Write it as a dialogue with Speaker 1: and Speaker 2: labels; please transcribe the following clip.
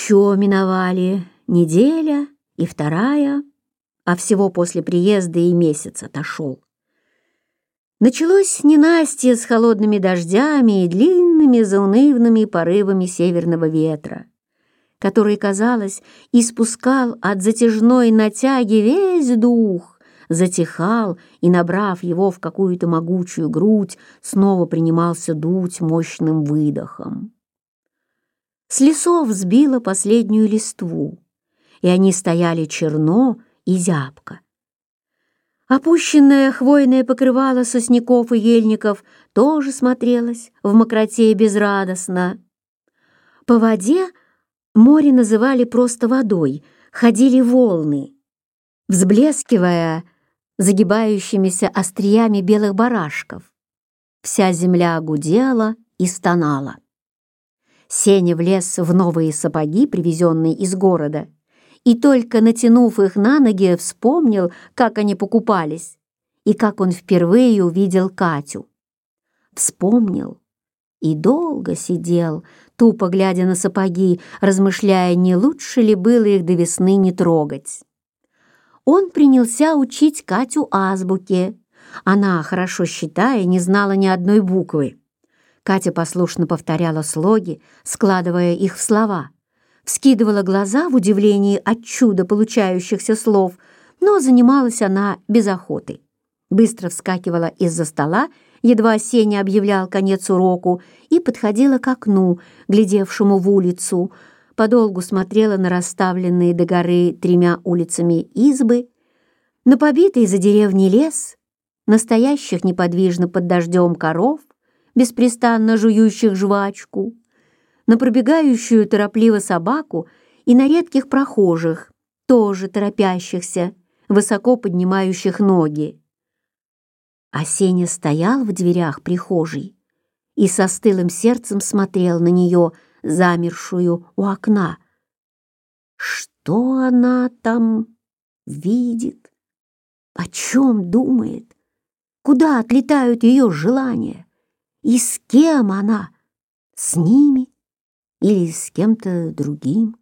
Speaker 1: Еще миновали неделя и вторая, а всего после приезда и месяц отошел. Началось ненастье с холодными дождями и длинными заунывными порывами северного ветра, который, казалось, испускал от затяжной натяги весь дух, затихал и, набрав его в какую-то могучую грудь, снова принимался дуть мощным выдохом. С лесов сбило последнюю листву, и они стояли черно и зябко. Опущенное хвойное покрывало сосняков и ельников тоже смотрелось в мокроте безрадостно. По воде море называли просто водой, ходили волны, взблескивая загибающимися остриями белых барашков. Вся земля гудела и стонала. Сеня влез в новые сапоги, привезенные из города, и только натянув их на ноги, вспомнил, как они покупались, и как он впервые увидел Катю. Вспомнил и долго сидел, тупо глядя на сапоги, размышляя, не лучше ли было их до весны не трогать. Он принялся учить Катю азбуке. Она, хорошо считая, не знала ни одной буквы. Катя послушно повторяла слоги, складывая их в слова, вскидывала глаза в удивлении от чуда получающихся слов, но занималась она без охоты. Быстро вскакивала из-за стола, едва Сеня объявлял конец уроку, и подходила к окну, глядевшему в улицу, подолгу смотрела на расставленные до горы 3 улицами избы, на побитый за деревней лес, настоящих неподвижно под дождем коров, беспрестанно жующих жвачку, на пробегающую торопливо собаку и на редких прохожих, тоже торопящихся, высоко поднимающих ноги. А Сеня стоял в дверях прихожей и со стылым сердцем смотрел на нее, замершую у окна. Что она там видит? О чем думает? Куда отлетают ее желания? И с кем она? С ними или с кем-то другим?